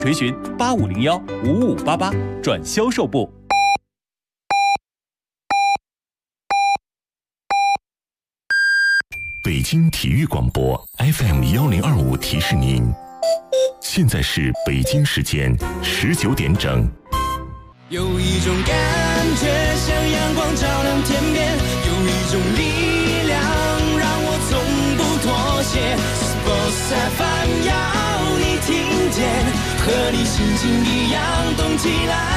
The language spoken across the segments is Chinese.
垂询8501-5588转销售部。 北京体育广播 FM1025提示您，现在是北京时间19点整。 有一种感觉像阳光照亮天边，有一种力量让我从不妥协。Sports FM 要你听见，和你心情一样动起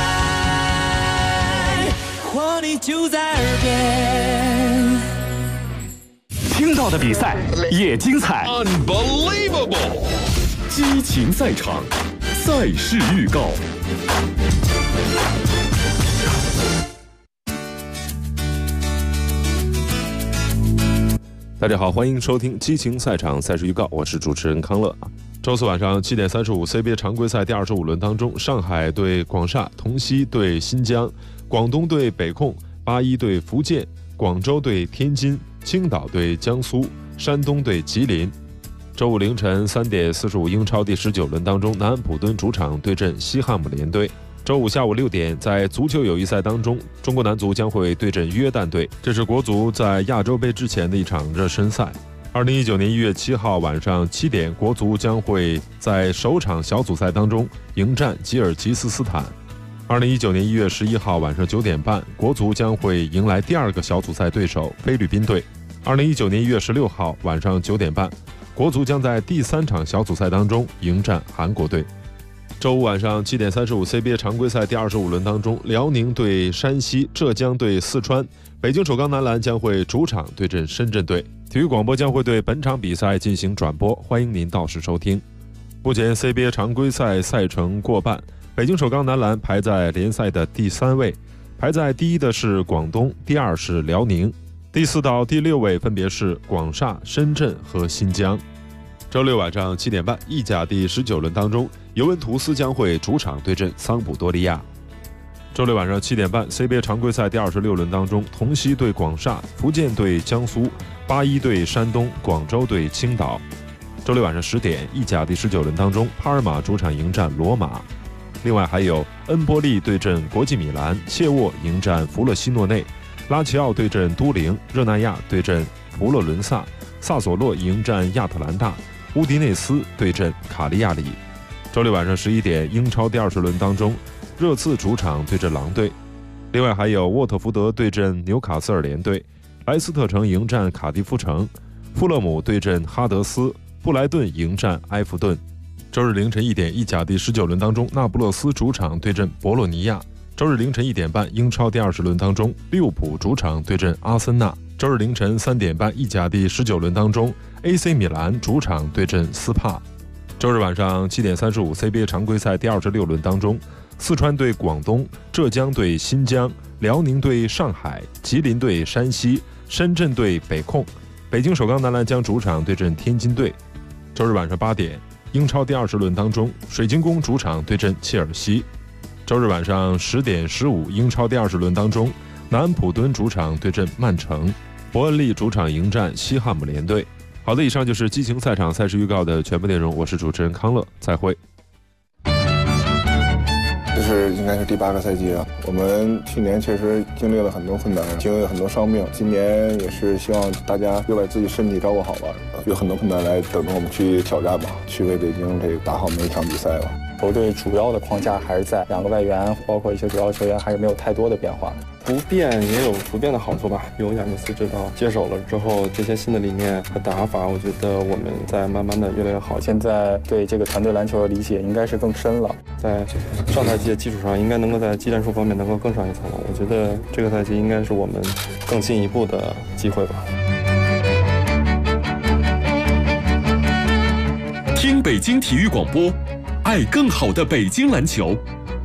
来，活力就在耳边。 听到的比赛也精彩 ，Unbelievable！ 激情赛场，赛事预告。 大家好，欢迎收听激情赛场赛事预告，我是主持人康乐。周四晚上7点35 CBA 常规赛第25轮当中，上海对广厦，同曦对新疆，广东对北控，81对福建，广州对天津，青岛对江苏，山东对吉林。周五凌晨3点45英超第19轮当中，南安普敦主场对阵西汉姆联队。周五下午6点，在足球友谊赛当中，中国男足将会对阵约旦队，这是国足在亚洲杯之前的一场热身赛。2019年1月7号晚上7点，国足将会在首场小组赛当中迎战吉尔吉斯斯坦。2019年1月11号晚上9点半，国足将会迎来第二个小组赛对手菲律宾队。2019年1月16号晚上9点半，国足将在第3场小组赛当中迎战韩国队。周五晚上7点35 CBA 常规赛第25轮当中，辽宁对山西，浙江对四川，北京首钢男篮将会主场对阵深圳队。体育广播将会对本场比赛进行转播，欢迎您到时收听。目前 CBA 常规赛赛程过半，北京首钢男篮排在联赛的第3位，排在第1的是广东，第2是辽宁，第4到第6位分别是广厦、深圳和新疆。周六晚上7点半，意甲第19轮当中，尤文图斯将会主场对阵桑普多利亚。周六晚上7点半 ，CBA 常规赛第26轮当中，同曦对广厦，福建对江苏，81对山东，广州对青岛。周六晚上10点，意甲第19轮当中，帕尔马主场迎战罗马。另外还有恩波利对阵国际米兰，切沃迎战弗勒西诺内，拉齐奥对阵都灵，热那亚对阵佛罗伦萨，萨索洛迎战亚特兰大，乌迪内斯对阵卡利亚里。周六晚上11点，英超第20轮当中，热刺主场对阵狼队。另外还有沃特福德对阵纽卡斯尔联队，莱斯特城迎战卡迪夫城，富勒姆对阵哈德斯，布莱顿迎战埃弗顿。周日凌晨1点，意甲第19轮当中，那不勒斯主场对阵博洛尼亚。周日凌晨1点半，英超第20轮当中，利物浦主场对阵阿森纳。周日凌晨3点半，意甲第19轮当中， AC 米兰主场对阵斯帕。周日晚上7点35 CBA 常规赛第26轮当中，四川对广东，浙江对新疆，辽宁对上海，吉林对山西，深圳对北控，北京首钢男篮将主场对阵天津队。周日晚上8点，英超第20轮当中，水晶宫主场对阵切尔西。周日晚上10点15，英超第20轮当中，南安普敦主场对阵曼城，伯恩利主场迎战西汉姆联队。好的，以上就是激情赛场赛事预告的全部内容，我是主持人康乐，再会。 这是应该是第8个赛季了，我们去年确实经历了很多困难，经历了很多伤病，今年也是希望大家就把自己身体照顾好吧，有很多困难来等着我们去挑战吧，去为北京这个打好每一场比赛吧。 球队主要的框架还是在2个外援，包括一些主要球员还是没有太多的变化。 不变也有不变的好处吧。有亚尼斯指导接手了之后，这些新的理念和打法，我觉得我们在慢慢的越来越好。 现在对这个团队篮球的理解应该是更深了， 在上赛季的基础上，应该能够在技战术方面能够更上一层楼。我觉得这个赛季应该是我们更进一步的机会吧。 听北京体育广播，爱更好的北京篮球。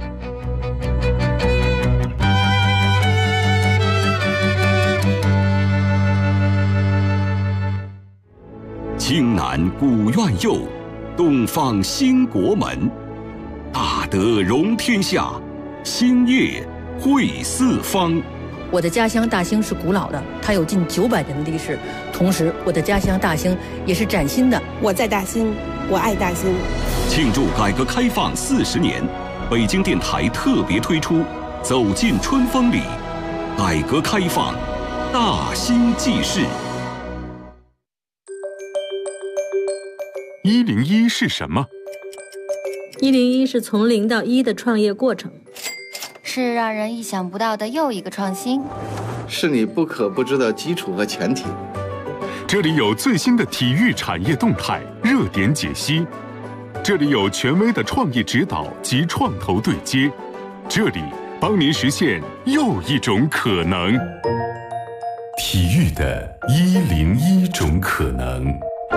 京南古院右，东方兴国门，大德容天下，兴业惠四方。 我的家乡大兴是古老的，它有近900年的历史。同时，我的家乡大兴也是崭新的。 我在大兴，我爱大兴。 庆祝改革开放40年，北京电台特别推出《走进春风里》，改革开放大兴记事。 101是什么 ？101是从0到1的创业过程， 是让人意想不到的又一个创新， 是你不可不知的基础和前提。 这里有最新的体育产业动态、热点解析，这里有权威的创意指导及创投对接，这里帮您实现又一种可能。体育的101种可能。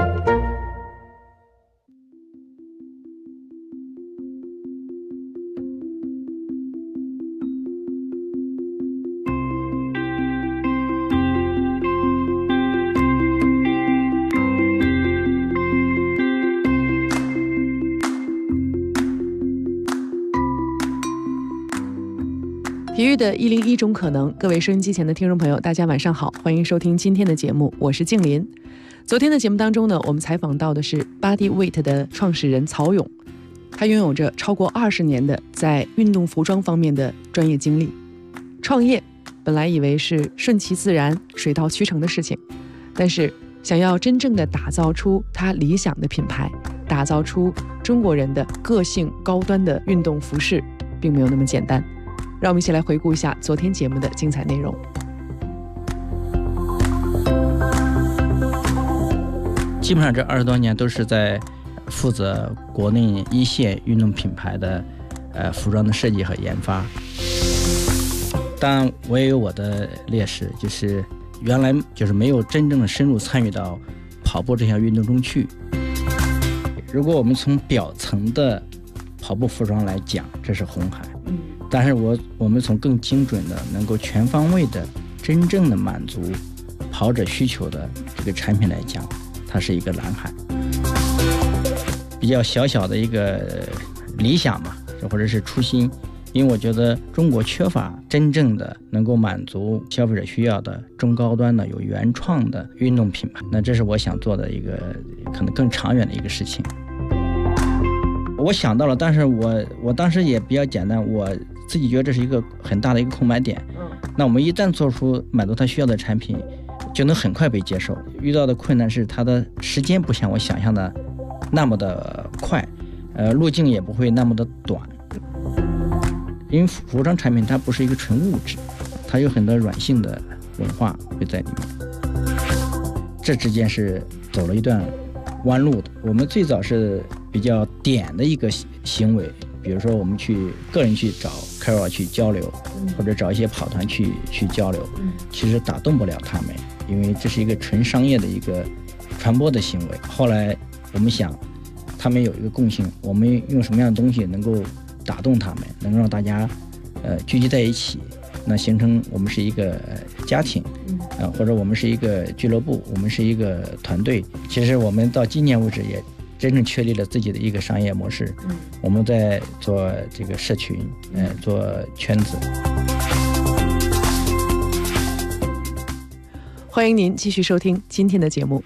体育的101种可能，各位收音机前的听众朋友，大家晚上好，欢迎收听今天的节目，我是静林。昨天的节目当中呢，我们采访到的是 Bodyweight 的创始人曹勇，他拥有着超过20年的在运动服装方面的专业经历。创业本来以为是顺其自然、水到渠成的事情，但是想要真正的打造出他理想的品牌，打造出中国人的个性高端的运动服饰，并没有那么简单。让我们一起来回顾一下昨天节目的精彩内容。 基本上这20多年都是在负责国内一线运动品牌的服装的设计和研发。当然我也有我的劣势，就是原来就是没有真正的深入参与到跑步这项运动中去。如果我们从表层的跑步服装来讲，这是红海，但是我们从更精准的能够全方位的真正的满足跑者需求的这个产品来讲，它是一个蓝海。比较小小的一个理想吧，或者是初心，因为我觉得中国缺乏真正的能够满足消费者需要的中高端的有原创的运动品牌，那这是我想做的一个可能更长远的一个事情。我想到了，但是我当时也比较简单，我自己觉得这是一个很大的一个空白点。那我们一旦做出满足他需要的产品，就能很快被接受。遇到的困难是它的时间不像我想象的那么的快，路径也不会那么的短。因为服装产品它不是一个纯物质，它有很多软性的文化会在里面，这之间是走了一段弯路的。我们最早是比较点的一个行为，比如说我们去个人去找 KOL 去交流，或者找一些跑团去交流，其实打动不了他们，因为这是一个纯商业的一个传播的行为。后来我们想他们有一个共性，我们用什么样的东西能够打动他们，能够让大家聚集在一起，那形成我们是一个家庭，或者我们是一个俱乐部，我们是一个团队。其实我们到今年为止也真正确立了自己的一个商业模式，我们在做这个社群，做圈子。 欢迎您继续收听今天的节目。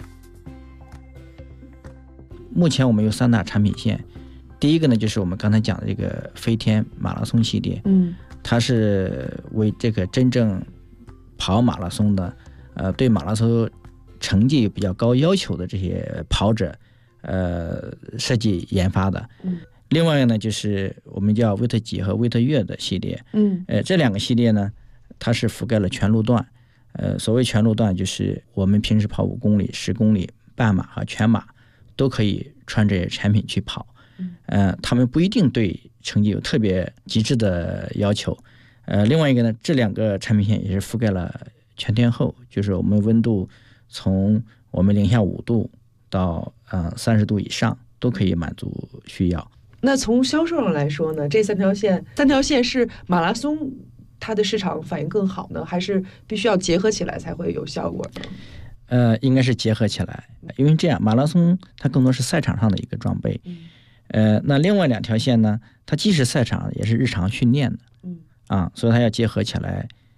目前我们有3大产品线，第一个呢就是我们刚才讲的这个飞天马拉松系列，它是为这个真正跑马拉松的，对马拉松成绩比较高要求的这些跑者，设计研发的。另外呢就是我们叫威特几和威特越的系列，这2个系列呢，它是覆盖了全路段。所谓全路段就是我们平时跑5公里、10公里、半马和全马都可以穿这些产品去跑。他们不一定对成绩有特别极致的要求。另外一个呢，这2个产品线也是覆盖了全天候，就是我们温度从我们零下5度到30度以上都可以满足需要。 那从销售上来说呢，这3条线是马拉松它的市场反应更好呢，还是必须要结合起来才会有效果呢？ 应该是结合起来，因为这样马拉松它更多是赛场上的一个装备。那另外2条线呢，它既是赛场也是日常训练的，所以它要结合起来，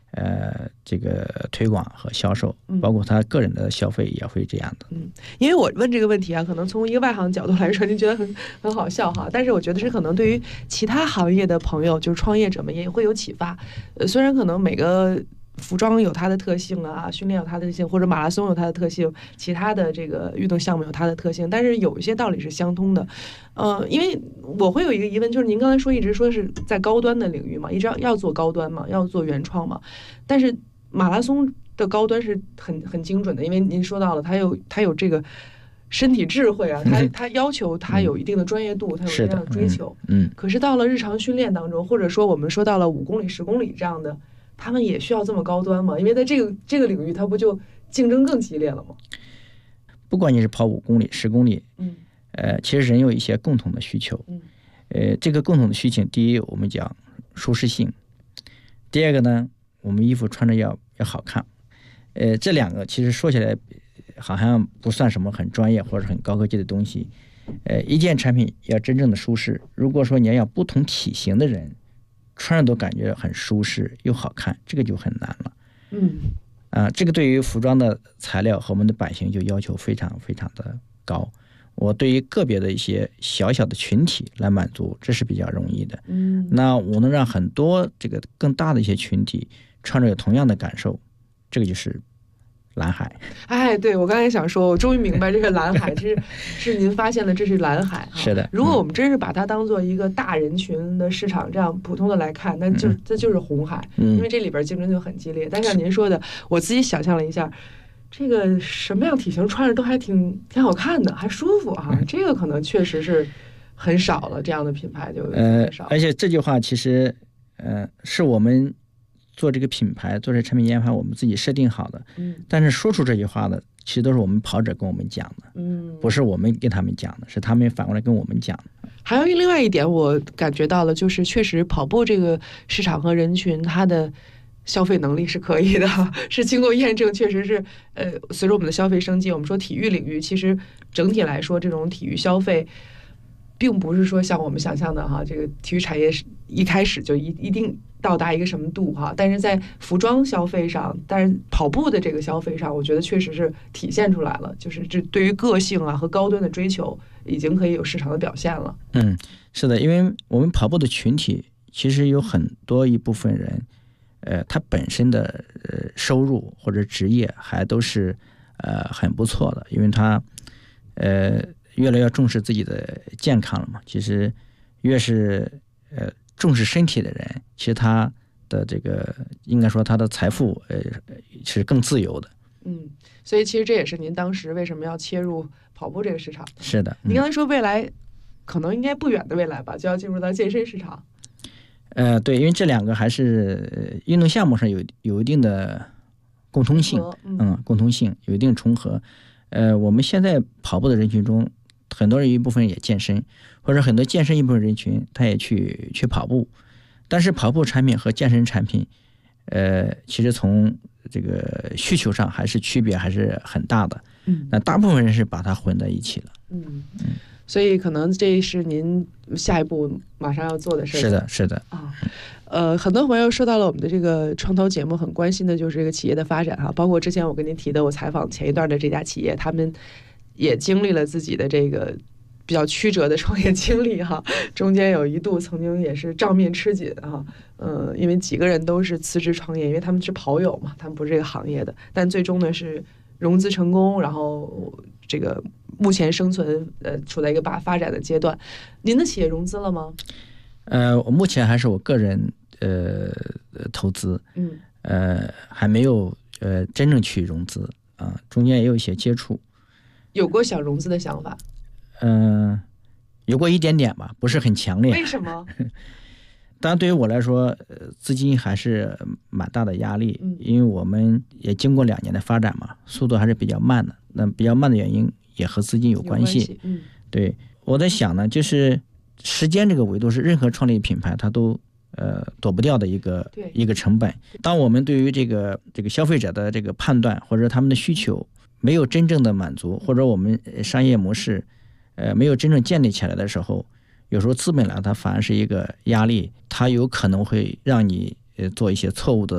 这个推广和销售，包括他个人的消费也会这样的。 因为我问这个问题啊，可能从一个外行角度来说，您觉得很好笑哈，但是我觉得是可能对于其他行业的朋友，就是创业者们也会有启发。虽然可能每个服装有它的特性啊，训练有它的特性，或者马拉松有它的特性，其他的这个运动项目有它的特性，但是有一些道理是相通的。因为我会有一个疑问，就是您刚才一直说是在高端的领域嘛，一直要做高端嘛，要做原创嘛，但是马拉松的高端是很精准的，因为您说到了它有这个身体智慧啊，它要求它有一定的专业度，它有这样的追求。可是到了日常训练当中，或者说我们说到了5公里、10公里这样的，他们也需要这么高端吗？因为在这个领域，它不就竞争更激烈了吗？ 不管你是跑5公里、10公里，其实人有一些共同的需求。这个共同的需求，第一，我们讲舒适性；第二个呢，我们衣服穿着要好看。这两个其实说起来好像不算什么很专业或者很高科技的东西。一件产品要真正的舒适，如果说你要让不同体型的人穿上都感觉很舒适又好看，这个就很难了。这个对于服装的材料和我们的版型就要求非常非常的高。我对于个别的一些小小的群体来满足，这是比较容易的。那我能让很多这个更大的一些群体穿着有同样的感受，这个就是蓝海。 对，我刚才想说，我终于明白这个蓝海是您发现了这是蓝海。 是的。 如果我们真是把它当做一个大人群的市场这样普通的来看，那这就是红海，因为这里边竞争就很激烈。但像您说的，我自己想象了一下，这个什么样体型穿着都还挺好看的，还舒服啊。这个可能确实是很少了，这样的品牌就很少。 而且这句话其实是我们做这个品牌、做这产品研发，我们自己设定好的。但是说出这句话的，其实都是我们跑者跟我们讲的，不是我们跟他们讲的，是他们反过来跟我们讲的。 还有另外一点，我感觉到了，就是确实跑步这个市场和人群，它的消费能力是可以的，是经过验证，确实是随着我们的消费升级，我们说体育领域，其实整体来说，这种体育消费并不是说像我们想象的哈，这个体育产业是一开始就一定到达一个什么度哈，但是在服装消费上，但是跑步的这个消费上，我觉得确实是体现出来了，就是这对于个性啊和高端的追求，已经可以有市场的表现了。 是的，因为我们跑步的群体其实有很多一部分人，他本身的收入或者职业还都是很不错的，因为他越来越重视自己的健康了嘛。其实越是重视身体的人，其实他的这个应该说他的财富是更自由的。 所以其实这也是您当时为什么要切入跑步这个市场。 是的。 您刚才说未来可能应该不远的未来吧，就要进入到健身市场。 对，因为这两个还是运动项目上有一定的共通性，共通性有一定重合。我们现在跑步的人群中，很多人有一部分也健身，或者很多健身一部分人群他也去跑步，但是跑步产品和健身产品，其实从这个需求上还是区别还是很大的。那大部分人是把它混在一起了。 所以可能这是您下一步马上要做的事情。 是的很多朋友说到了我们的这个创投节目，很关心的就是这个企业的发展哈，包括之前我跟您提的，我采访前一段的这家企业，他们也经历了自己的这个比较曲折的创业经历哈，中间有一度曾经也是账面吃紧哈，因为几个人都是辞职创业，因为他们是跑友嘛，他们不是这个行业的，但最终呢是融资成功，然后这个目前生存处在一个发展的阶段。您的企业融资了吗？ 我目前还是我个人投资，还没有真正去融资啊，中间也有一些接触。 有过想融资的想法？ 有过一点点吧，不是很强烈。 为什么？ 当然，对于我来说，资金还是蛮大的压力，因为我们也经过2年的发展嘛，速度还是比较慢的。那比较慢的原因也和资金有关系。对，我在想呢，就是时间这个维度是任何创立品牌它都躲不掉的一个成本。当我们对于这个消费者的这个判断或者他们的需求没有真正的满足，或者我们商业模式没有真正建立起来的时候，有时候资本来它反而是一个压力，它有可能会让你做一些错误的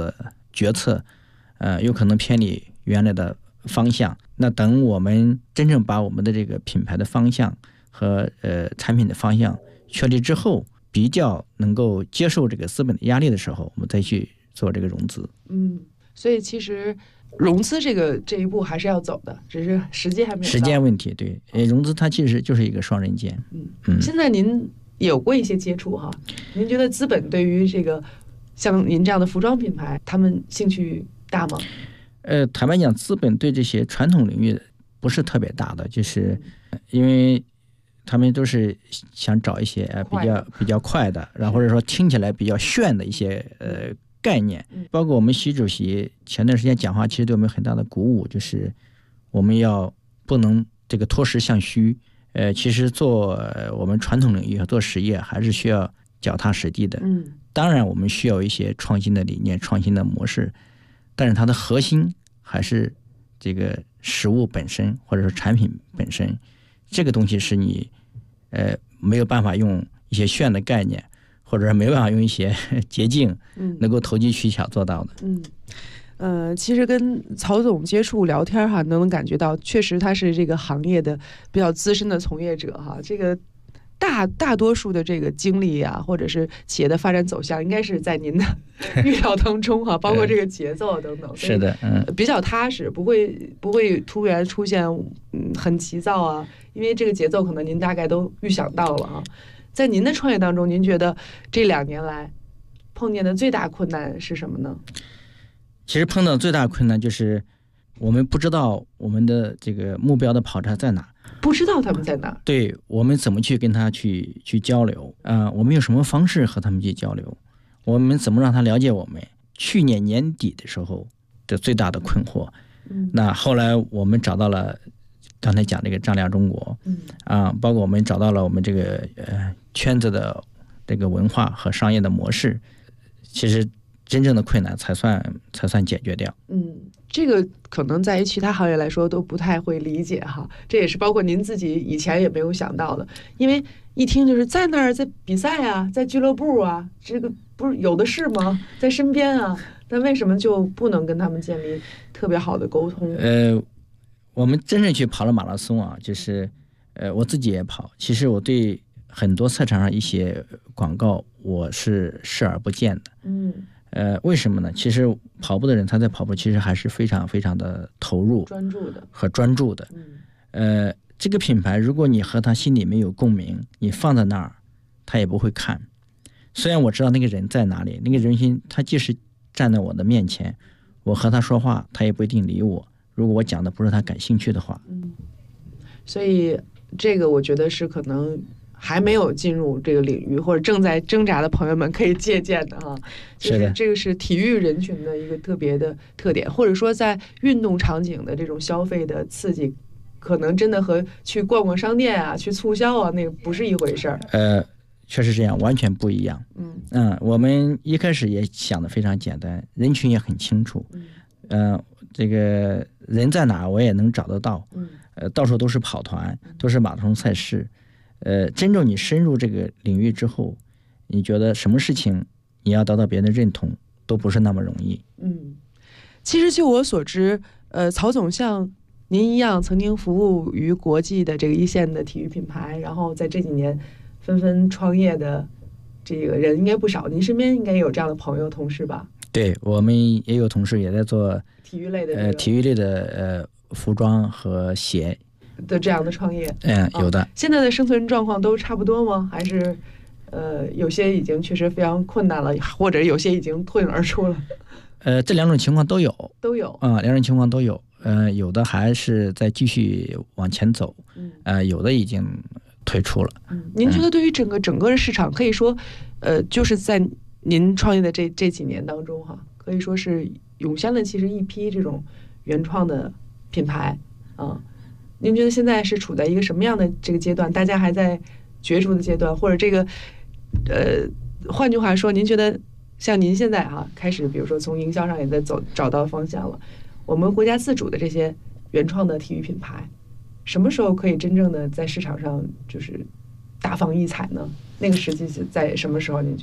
决策，有可能偏离原来的方向。那等我们真正把我们的这个品牌的方向和产品的方向确立之后，比较能够接受这个资本的压力的时候，我们再去做这个融资。 所以其实融资这一步还是要走的，只是时间还没有到。 时间问题，对，融资它其实就是一个双刃剑。 现在您有过一些接触哈，您觉得资本对于这个像您这样的服装品牌，他们兴趣大吗？ 坦白讲，资本对这些传统领域不是特别大的，就是因为他们都是想找一些比较快的，然后或者说听起来比较炫的一些概念。包括我们习主席前段时间讲话，其实对我们很大的鼓舞，就是我们不能这个脱实向虚。其实做我们传统领域和做实业还是需要脚踏实地的。当然我们需要一些创新的理念、创新的模式，但是它的核心还是这个实物本身，或者说产品本身。这个东西是你没有办法用一些炫的概念，或者没办法用一些捷径能够投机取巧做到的。 其实跟曹总接触聊天哈，能感觉到确实他是这个行业的比较资深的从业者哈。这个大多数的这个经历啊，或者是企业的发展走向，应该是在您的预料当中哈，包括这个节奏等等。 是的， 比较踏实，不会突然出现很急躁啊，因为这个节奏可能您大概都预想到了啊。在您的创业当中，您觉得这2年来碰见的最大困难是什么呢？ 其实碰到最大困难就是我们不知道我们的这个目标的跑车在哪， 不知道他们在哪。 对，我们怎么去跟他去交流我们用什么方式和他们去交流，我们怎么让他了解我们。去年年底的时候的最大的困惑，那后来我们找到了刚才讲这个丈量中国，包括我们找到了我们这个圈子的这个文化和商业的模式，其实真正的困难才算解决掉。 这个可能在于其他行业来说都不太会理解哈，这也是包括您自己以前也没有想到的，因为一听就是在那儿，在比赛啊，在俱乐部啊，这个不是有的是吗？在身边啊，但为什么就不能跟他们建立特别好的沟通？ 我们真正去跑了马拉松啊，就是我自己也跑，其实我对很多赛场上一些广告我是视而不见的。为什么呢？其实跑步的人他在跑步其实还是非常非常的投入、专注的。这个品牌如果你和他心里没有共鸣，你放在那儿他也不会看。虽然我知道那个人在哪里，那个人心他即使站在我的面前，我和他说话他也不一定理我，如果我讲的不是他感兴趣的话。 所以这个我觉得是可能还没有进入这个领域或者正在挣扎的朋友们可以借鉴的哈。就是这个是体育人群的一个特别的特点，或者说在运动场景的这种消费的刺激，可能真的和去逛逛商店啊、去促销啊那个不是一回事儿。 确实这样，完全不一样。我们一开始也想的非常简单，人群也很清楚。这个人在哪我也能找得到。到处都是跑团，都是马拉松赛事。真正你深入这个领域之后，你觉得什么事情你要得到别人的认同都不是那么容易。 其实就我所知，曹总像您一样曾经服务于国际的这个一线的体育品牌，然后在这几年纷纷创业的这个人应该不少，您身边应该有这样的朋友同事吧？ 对，我们也有同事也在做体育类的服装和鞋的这样的创业。 有的。 现在的生存状况都差不多吗？还是有些已经确实非常困难了，或者有些已经脱颖而出了？ 这两种情况都有。两种情况都有。有的还是在继续往前走，有的已经退出了。 您觉得对于整个的市场，可以说就是在您创业的这几年当中哈，可以说是涌现了其实一批这种原创的品牌啊。您觉得现在是处在一个什么样的这个阶段？大家还在角逐的阶段，或者这个换句话说，您觉得像您现在开始，比如说从营销上也在找到方向了，我们国家自主的这些原创的体育品牌，什么时候可以真正的在市场上就是大放异彩呢？那个时机是在什么时候？您觉得？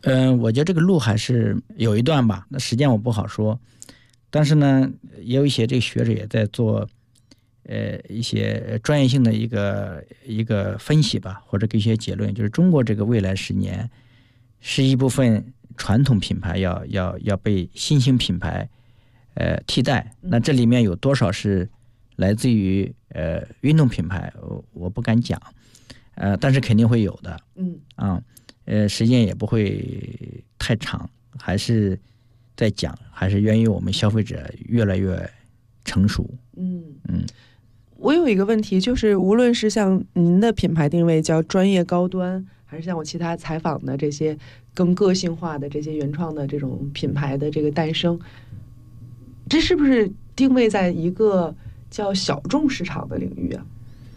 我觉得这个路还是有一段吧，那时间我不好说，但是呢，也有一些这个学者也在做，一些专业性的一个分析吧，或者给一些结论，就是中国这个未来10年，是一部分传统品牌要被新兴品牌替代，那这里面有多少是来自于运动品牌，我不敢讲，但是肯定会有的，时间也不会太长，还是在讲，还是源于我们消费者越来越成熟。 我有一个问题，就是无论是像您的品牌定位叫专业高端，还是像我其他采访的这些更个性化的这些原创的这种品牌的这个诞生，这是不是定位在一个叫小众市场的领域啊？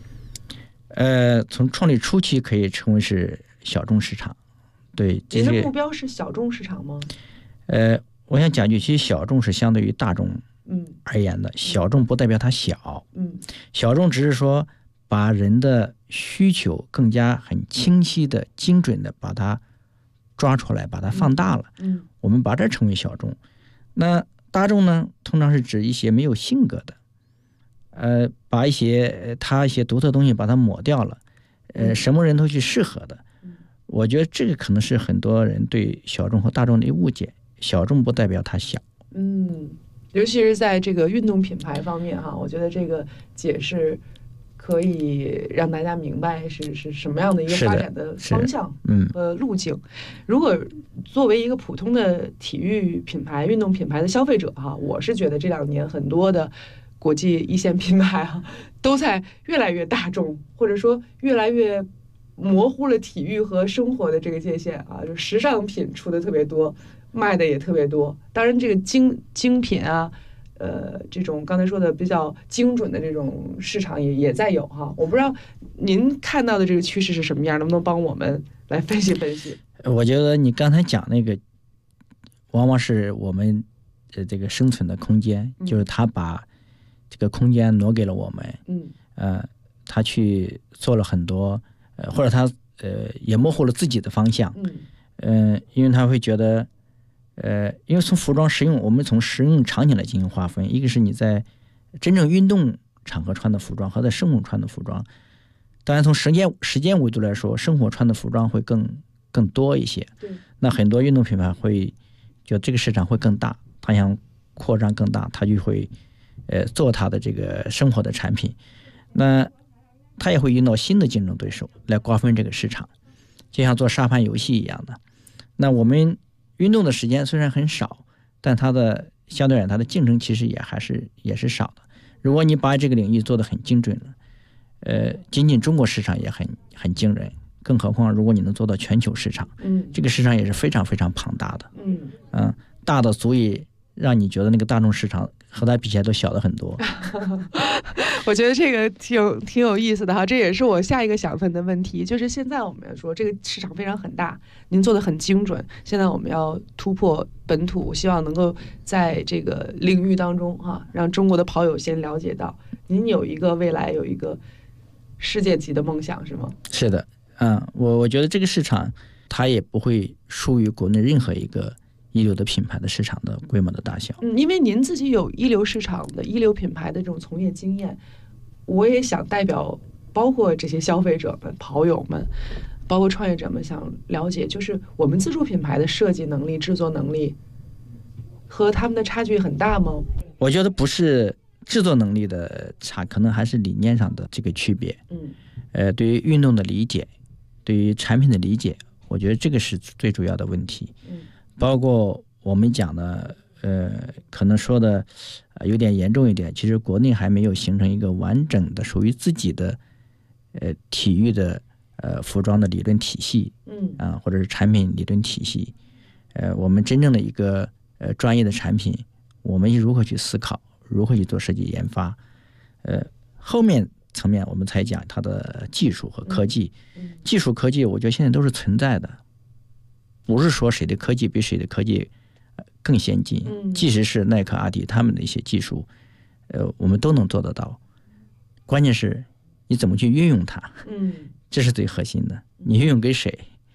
从创立初期可以称为是小众市场，对。 您的目标是小众市场吗？ 我想讲句，其实小众是相对于大众而言的，小众不代表它小，小众只是说把人的需求更加很清晰的、精准的把它抓出来，把它放大了，我们把这称为小众。那大众呢，通常是指一些没有性格的，把一些独特东西把它抹掉了，什么人都去适合的。我觉得这个可能是很多人对小众和大众的误解，小众不代表它小。 尤其是在这个运动品牌方面哈，我觉得这个解释可以让大家明白是什么样的一个发展的方向和路径。如果作为一个普通的体育品牌、运动品牌的消费者哈，我是觉得这2年很多的国际一线品牌哈，都在越来越大众，或者说越来越模糊了体育和生活的这个界限啊，就时尚品出的特别多，卖的也特别多。当然，这个精品啊，这种刚才说的比较精准的这种市场也在有哈。我不知道您看到的这个趋势是什么样，能不能帮我们来分析分析？ 我觉得你刚才讲那个，往往是我们这个生存的空间，就是他把这个空间挪给了我们，他去做了很多。或者他也模糊了自己的方向，因为他会觉得，因为从服装实用，我们从实用场景来进行划分，一个是你在真正运动场合穿的服装和在生活穿的服装，当然从时间维度来说，生活穿的服装会更多一些。那很多运动品牌会就这个市场会更大，他想扩张更大，他就会做他的这个生活的产品，那他也会遇到新的竞争对手来瓜分这个市场，就像做沙盘游戏一样的。那我们运动的时间虽然很少，但它的相对而言它的竞争其实也是少的。如果你把这个领域做得很精准了，仅仅中国市场也很惊人，更何况如果你能做到全球市场，这个市场也是非常非常庞大的，大的足以让你觉得那个大众市场和它比起来都小了很多。 我觉得这个挺有意思的哈，这也是我下一个想问的问题，就是现在我们说这个市场非常很大，您做的很精准，现在我们要突破本土，希望能够在这个领域当中哈，让中国的跑友先了解到，您未来有一个世界级的梦想是吗？ 是的，我觉得这个市场它也不会输于国内任何一个一流的品牌的市场的规模的大小。 因为您自己有一流市场的一流品牌的这种从业经验，我也想代表包括这些消费者们、跑友们，包括创业者们，想了解，就是我们自主品牌的设计能力、制作能力和他们的差距很大吗？ 我觉得不是制作能力的差，可能还是理念上的这个区别。对于运动的理解，对于产品的理解，我觉得这个是最主要的问题。包括我们讲的，可能说的有点严重一点，其实国内还没有形成一个完整的属于自己的体育的服装的理论体系，或者是产品理论体系。我们真正的一个专业的产品，我们如何去思考，如何去做设计研发，后面层面我们才讲它的技术和科技。技术科技我觉得现在都是存在的，不是说谁的科技比谁的科技更先进，即使是耐克、阿迪他们的一些技术，我们都能做得到。关键是你怎么去运用它，这是最核心的。你运用给谁，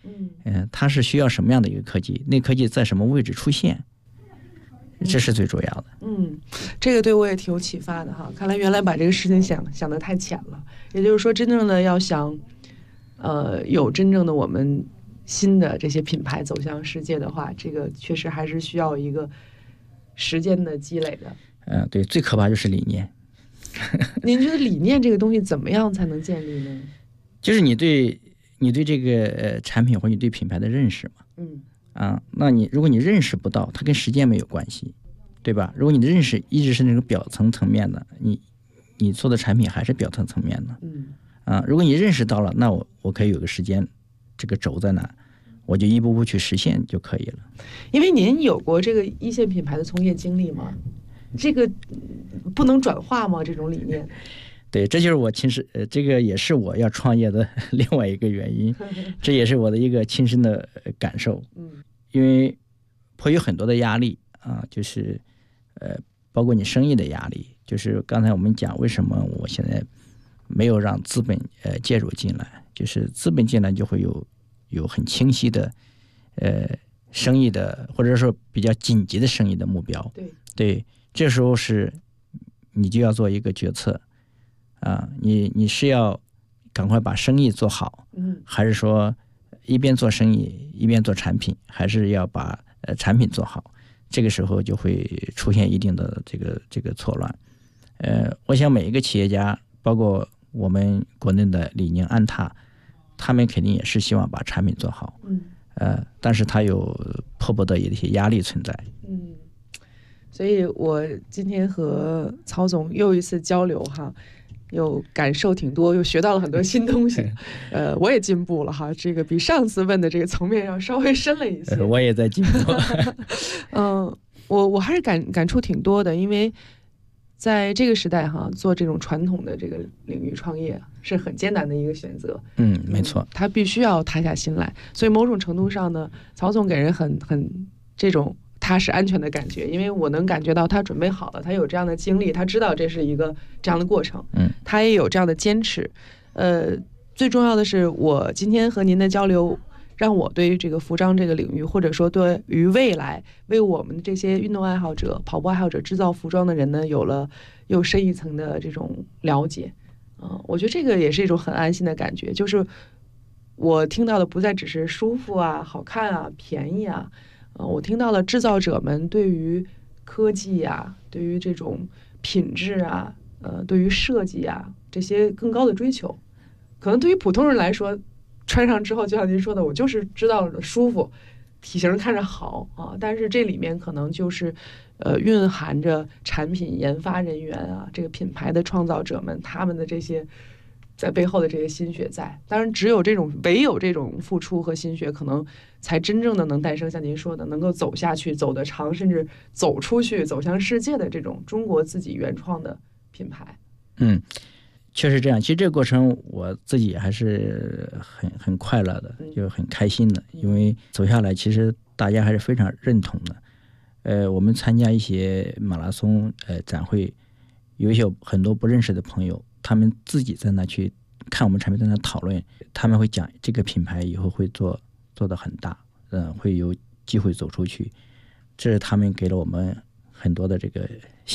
它是需要什么样的一个科技，那科技在什么位置出现，这是最主要的。 这个对我也挺有启发的哈。看来原来把这个事情想得太浅了。也就是说，真正的要想，有真正的我们新的这些品牌走向世界的话，这个确实还是需要一个时间的积累的。 对，最可怕就是理念。 您觉得理念这个东西怎么样才能建立呢？ 就是你对这个产品或者你对品牌的认识嘛。那如果你认识不到，它跟时间没有关系，对吧？如果你的认识一直是那种表层层面的，你做的产品还是表层层面的。如果你认识到了，那我可以有个时间，这个轴在哪，我就一步步去实现就可以了。 因为您有过这个一线品牌的从业经历吗？这个不能转化吗？这种理念？ 对，这就是我这个也是我要创业的另外一个原因，这也是我的一个亲身的感受。因为会有很多的压力就是包括你生意的压力，就是刚才我们讲为什么我现在没有让资本介入进来，就是资本进来就会有很清晰的生意的或者说比较紧急的生意的目标。对，这时候是你就要做一个决策你是要赶快把生意做好，还是说一边做生意一边做产品，还是要把产品做好？这个时候就会出现一定的这个错乱。我想每一个企业家，包括我们国内的李宁、安踏，他们肯定也是希望把产品做好，但是他有迫不得已的一些压力存在。 所以我今天和曹总又一次交流哈，又感受挺多，又学到了很多新东西。我也进步了哈，这个比上次问的这个层面要稍微深了一些。 我也在进步。 我还是感触挺多的，因为在这个时代哈，做这种传统的这个领域创业是很艰难的一个选择。 没错， 他必须要塌下心来。所以某种程度上呢，曹总给人很这种踏实安全的感觉，因为我能感觉到他准备好了，他有这样的经历，他知道这是一个这样的过程，他也有这样的坚持。最重要的是，我今天和您的交流，让我对于这个服装这个领域，或者说对于未来为我们这些运动爱好者、跑步爱好者制造服装的人呢，有了又深一层的这种了解。我觉得这个也是一种很安心的感觉，就是我听到的不再只是舒服啊、好看啊、便宜啊。我听到了制造者们对于科技啊、对于这种品质啊、对于设计啊这些更高的追求。可能对于普通人来说，穿上之后就像您说的，我就是知道了舒服，体型看着好啊。但是这里面可能就是蕴含着产品研发人员啊，这个品牌的创造者们他们的这些在背后的这些心血在。当然唯有这种付出和心血，可能才真正的能诞生像您说的能够走下去、走得长，甚至走出去、走向世界的这种中国自己原创的品牌。 确实这样。其实这个过程我自己还是很快乐的，就很开心的，因为走下来其实大家还是非常认同的。我们参加一些马拉松展会，有一些很多不认识的朋友，他们自己在那去看我们产品，在那讨论，他们会讲这个品牌以后会做得很大，会有机会走出去，这是他们给了我们很多的这个